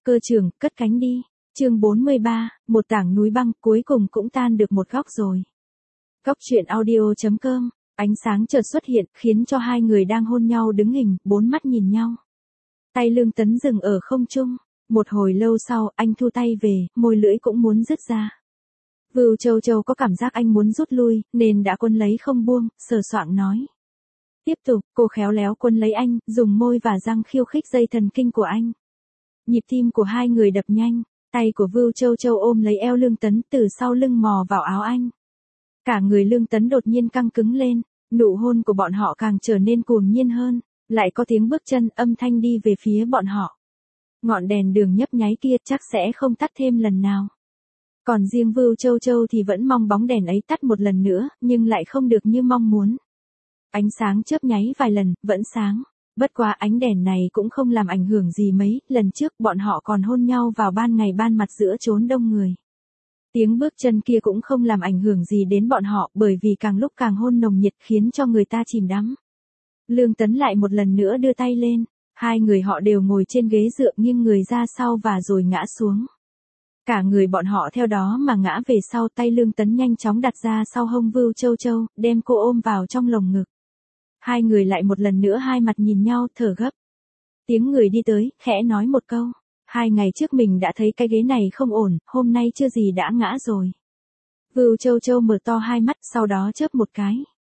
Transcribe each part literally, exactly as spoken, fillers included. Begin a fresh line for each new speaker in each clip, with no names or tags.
Cơ trưởng, cất cánh đi. Chương bốn mươi ba, một tảng núi băng cuối cùng cũng tan được một góc rồi. Góc truyện audio chấm com, ánh sáng chợt xuất hiện, khiến cho hai người đang hôn nhau đứng hình, bốn mắt nhìn nhau. Tay Lương Tấn dừng ở không trung, một hồi lâu sau, anh thu tay về, môi lưỡi cũng muốn dứt ra. Vưu Châu Châu có cảm giác anh muốn rút lui, nên đã quấn lấy không buông, sờ soạng nói. Tiếp tục, cô khéo léo quấn lấy anh, dùng môi và răng khiêu khích dây thần kinh của anh. Nhịp tim của hai người đập nhanh, tay của Vưu Châu Châu ôm lấy eo Lương Tấn từ sau lưng mò vào áo anh. Cả người Lương Tấn đột nhiên căng cứng lên, nụ hôn của bọn họ càng trở nên cuồng nhiên hơn, lại có tiếng bước chân âm thanh đi về phía bọn họ. Ngọn đèn đường nhấp nháy kia chắc sẽ không tắt thêm lần nào. Còn riêng Vưu Châu Châu thì vẫn mong bóng đèn ấy tắt một lần nữa, nhưng lại không được như mong muốn. Ánh sáng chớp nháy vài lần, vẫn sáng. Bất quá ánh đèn này cũng không làm ảnh hưởng gì mấy, lần trước bọn họ còn hôn nhau vào ban ngày ban mặt giữa chốn đông người. Tiếng bước chân kia cũng không làm ảnh hưởng gì đến bọn họ, bởi vì càng lúc càng hôn nồng nhiệt khiến cho người ta chìm đắm. Lương Tấn lại một lần nữa đưa tay lên, hai người họ đều ngồi trên ghế dựa nghiêng người ra sau và rồi ngã xuống. Cả người bọn họ theo đó mà ngã về sau, tay Lương Tấn nhanh chóng đặt ra sau hông Vưu Châu Châu, đem cô ôm vào trong lồng ngực. Hai người lại một lần nữa hai mặt nhìn nhau, thở gấp. Tiếng người đi tới, khẽ nói một câu. Hai ngày trước mình đã thấy cái ghế này không ổn, hôm nay chưa gì đã ngã rồi. Vưu Châu Châu mở to hai mắt, sau đó chớp một cái.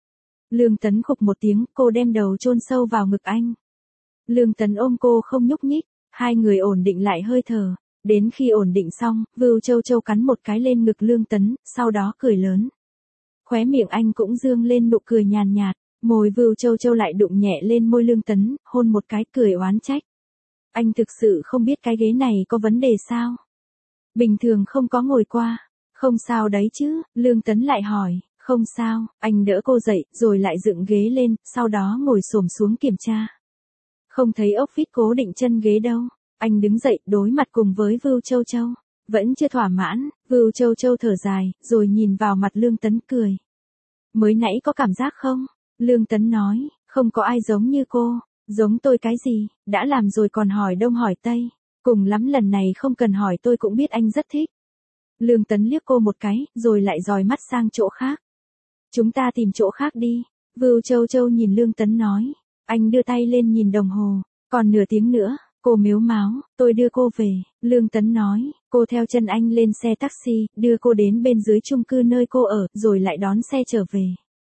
Lương Tấn khục một tiếng, cô đem đầu chôn sâu vào ngực anh. Lương Tấn ôm cô không nhúc nhích, hai người ổn định lại hơi thở. Đến khi ổn định xong, Vưu Châu Châu cắn một cái lên ngực Lương Tấn, sau đó cười lớn. Khóe miệng anh cũng dương lên nụ cười nhàn nhạt. Môi Vưu Châu Châu lại đụng nhẹ lên môi Lương Tấn, hôn một cái, cười oán trách. Anh thực sự không biết cái ghế này có vấn đề sao? Bình thường không có ngồi qua. Không sao đấy chứ, Lương Tấn lại hỏi. Không sao, anh đỡ cô dậy, rồi lại dựng ghế lên, sau đó ngồi xổm xuống kiểm tra. Không thấy ốc vít cố định chân ghế đâu. Anh đứng dậy, đối mặt cùng với Vưu Châu Châu. Vẫn chưa thỏa mãn, Vưu Châu Châu thở dài, rồi nhìn vào mặt Lương Tấn cười. Mới nãy có cảm giác không? Lương Tấn nói, không có ai giống như cô. Giống tôi cái gì, đã làm rồi còn hỏi đông hỏi tây. Cùng lắm lần này không cần hỏi tôi cũng biết anh rất thích. Lương Tấn liếc cô một cái, rồi lại dòi mắt sang chỗ khác. Chúng ta tìm chỗ khác đi. Vưu Châu Châu nhìn Lương Tấn nói. Anh đưa tay lên nhìn đồng hồ. Còn nửa tiếng nữa. Cô mếu máo, tôi đưa cô về. Lương Tấn nói, cô theo chân anh lên xe taxi, đưa cô đến bên dưới chung cư nơi cô ở, rồi lại đón xe trở về.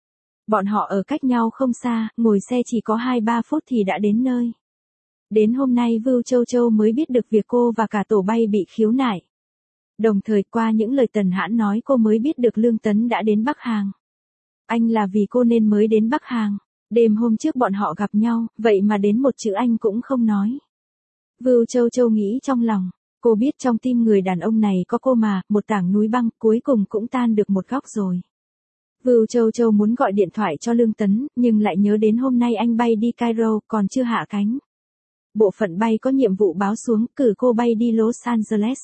Bọn họ ở cách nhau không xa, ngồi xe chỉ có hai ba phút thì đã đến nơi. Đến hôm nay Vưu Châu Châu mới biết được việc cô và cả tổ bay bị khiếu nại. Đồng thời qua những lời Tần Hãn nói cô mới biết được Lương Tấn đã đến Bắc Hàng. Anh là vì cô nên mới đến Bắc Hàng. Đêm hôm trước bọn họ gặp nhau, vậy mà đến một chữ anh cũng không nói. Vưu Châu Châu nghĩ trong lòng, cô biết trong tim người đàn ông này có cô mà, một tảng núi băng cuối cùng cũng tan được một góc rồi. Vưu Châu Châu muốn gọi điện thoại cho Lương Tấn, nhưng lại nhớ đến hôm nay anh bay đi Cairo, còn chưa hạ cánh. Bộ phận bay có nhiệm vụ báo xuống, cử cô bay đi Los Angeles.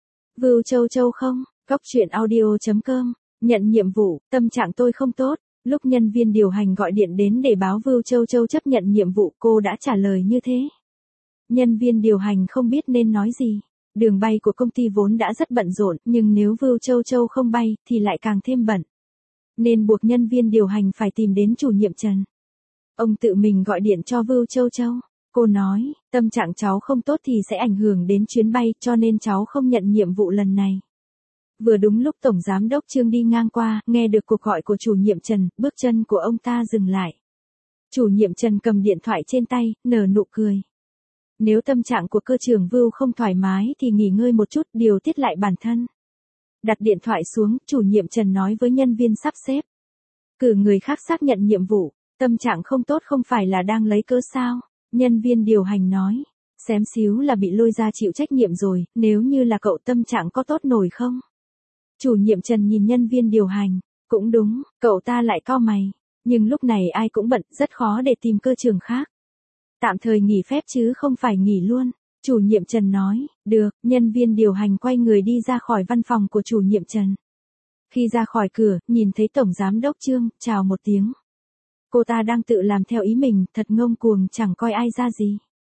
Vưu Châu Châu không, góc truyện audio chấm com, nhận nhiệm vụ, tâm trạng tôi không tốt. Lúc nhân viên điều hành gọi điện đến để báo Vưu Châu Châu chấp nhận nhiệm vụ, cô đã trả lời như thế. Nhân viên điều hành không biết nên nói gì. Đường bay của công ty vốn đã rất bận rộn, nhưng nếu Vưu Châu Châu không bay, thì lại càng thêm bận. Nên buộc nhân viên điều hành phải tìm đến chủ nhiệm Trần. Ông tự mình gọi điện cho Vưu Châu Châu. Cô nói, tâm trạng cháu không tốt thì sẽ ảnh hưởng đến chuyến bay, cho nên cháu không nhận nhiệm vụ lần này. Vừa đúng lúc Tổng Giám đốc Trương đi ngang qua, nghe được cuộc gọi của chủ nhiệm Trần, bước chân của ông ta dừng lại. Chủ nhiệm Trần cầm điện thoại trên tay, nở nụ cười. Nếu tâm trạng của cơ trưởng Vưu không thoải mái thì nghỉ ngơi một chút, điều tiết lại bản thân. Đặt điện thoại xuống, chủ nhiệm Trần nói với nhân viên sắp xếp. Cử người khác xác nhận nhiệm vụ, tâm trạng không tốt không phải là đang lấy cớ sao? Nhân viên điều hành nói, xém xíu là bị lôi ra chịu trách nhiệm rồi, nếu như là cậu tâm trạng có tốt nổi không? Chủ nhiệm Trần nhìn nhân viên điều hành, cũng đúng, cậu ta lại cau mày, nhưng lúc này ai cũng bận, rất khó để tìm cơ trưởng khác. Tạm thời nghỉ phép chứ không phải nghỉ luôn. Chủ nhiệm Trần nói, được, nhân viên điều hành quay người đi ra khỏi văn phòng của chủ nhiệm Trần. Khi ra khỏi cửa, nhìn thấy Tổng Giám đốc Trương, chào một tiếng. Cô ta đang tự làm theo ý mình, thật ngông cuồng, chẳng coi ai ra gì.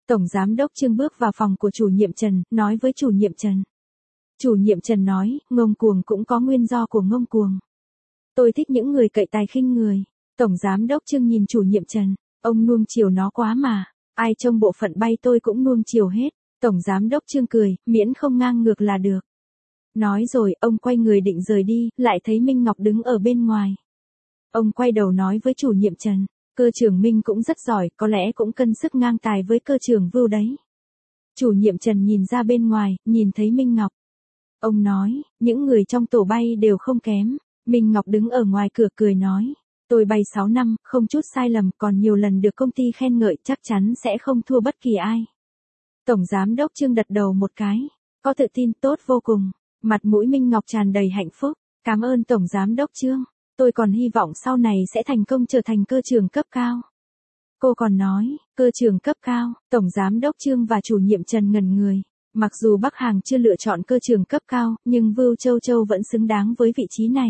Tổng giám đốc Trương bước vào phòng của chủ nhiệm Trần, nói với chủ nhiệm Trần. Chủ nhiệm Trần nói, ngông cuồng cũng có nguyên do của ngông cuồng. Tôi thích những người cậy tài khinh người. Tổng giám đốc Trương nhìn chủ nhiệm Trần, ông nuông chiều nó quá mà, ai trong bộ phận bay tôi cũng nuông chiều hết. Tổng giám đốc Trương cười, miễn không ngang ngược là được. Nói rồi, ông quay người định rời đi, lại thấy Minh Ngọc đứng ở bên ngoài. Ông quay đầu nói với chủ nhiệm Trần, cơ trưởng Minh cũng rất giỏi, có lẽ cũng cân sức ngang tài với cơ trưởng Vưu đấy. Chủ nhiệm Trần nhìn ra bên ngoài, nhìn thấy Minh Ngọc. Ông nói, những người trong tổ bay đều không kém. Minh Ngọc đứng ở ngoài cửa cười nói, tôi bay sáu năm, không chút sai lầm, còn nhiều lần được công ty khen ngợi, chắc chắn sẽ không thua bất kỳ ai. Tổng giám đốc Trương đặt đầu một cái, có tự tin tốt vô cùng, mặt mũi Minh Ngọc tràn đầy hạnh phúc, cảm ơn Tổng giám đốc Trương, tôi còn hy vọng sau này sẽ thành công trở thành cơ trưởng cấp cao. Cô còn nói, cơ trưởng cấp cao, Tổng giám đốc Trương và chủ nhiệm Trần ngẩn người. Mặc dù Bắc Hàng chưa lựa chọn cơ trưởng cấp cao, nhưng Vưu Châu Châu vẫn xứng đáng với vị trí này.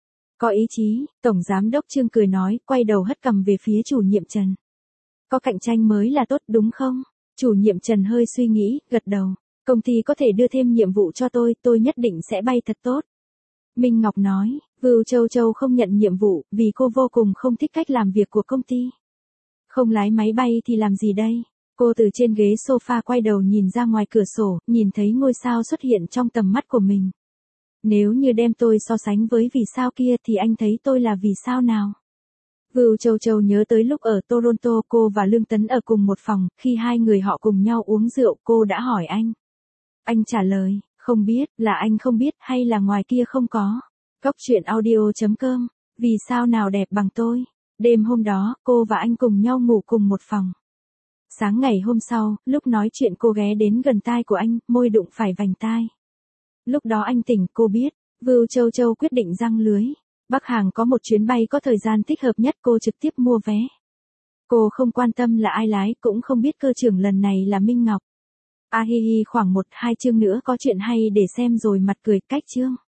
Có ý chí, Tổng giám đốc Trương cười nói, quay đầu hất cằm về phía chủ nhiệm Trần. Có cạnh tranh mới là tốt đúng không? Chủ nhiệm Trần hơi suy nghĩ, gật đầu. Công ty có thể đưa thêm nhiệm vụ cho tôi, tôi nhất định sẽ bay thật tốt. Minh Ngọc nói, Vưu Châu Châu không nhận nhiệm vụ, vì cô vô cùng không thích cách làm việc của công ty. Không lái máy bay thì làm gì đây? Cô từ trên ghế sofa quay đầu nhìn ra ngoài cửa sổ, nhìn thấy ngôi sao xuất hiện trong tầm mắt của mình. Nếu như đem tôi so sánh với vì sao kia thì anh thấy tôi là vì sao nào? Vưu Châu Châu nhớ tới lúc ở Toronto cô và Lương Tấn ở cùng một phòng, khi hai người họ cùng nhau uống rượu cô đã hỏi anh. Anh trả lời, không biết, là anh không biết hay là ngoài kia không có. Góc truyện audio chấm com, vì sao nào đẹp bằng tôi? Đêm hôm đó, cô và anh cùng nhau ngủ cùng một phòng. Sáng ngày hôm sau, lúc nói chuyện cô ghé đến gần tai của anh, môi đụng phải vành tai. Lúc đó anh tỉnh, cô biết, Vưu Châu Châu quyết định giăng lưới. Bắc Hàng có một chuyến bay có thời gian thích hợp nhất, cô trực tiếp mua vé. Cô không quan tâm là ai lái, cũng không biết cơ trưởng lần này là Minh Ngọc. A hi hi, khoảng một hai chương nữa có chuyện hay để xem rồi mặt cười cách chương.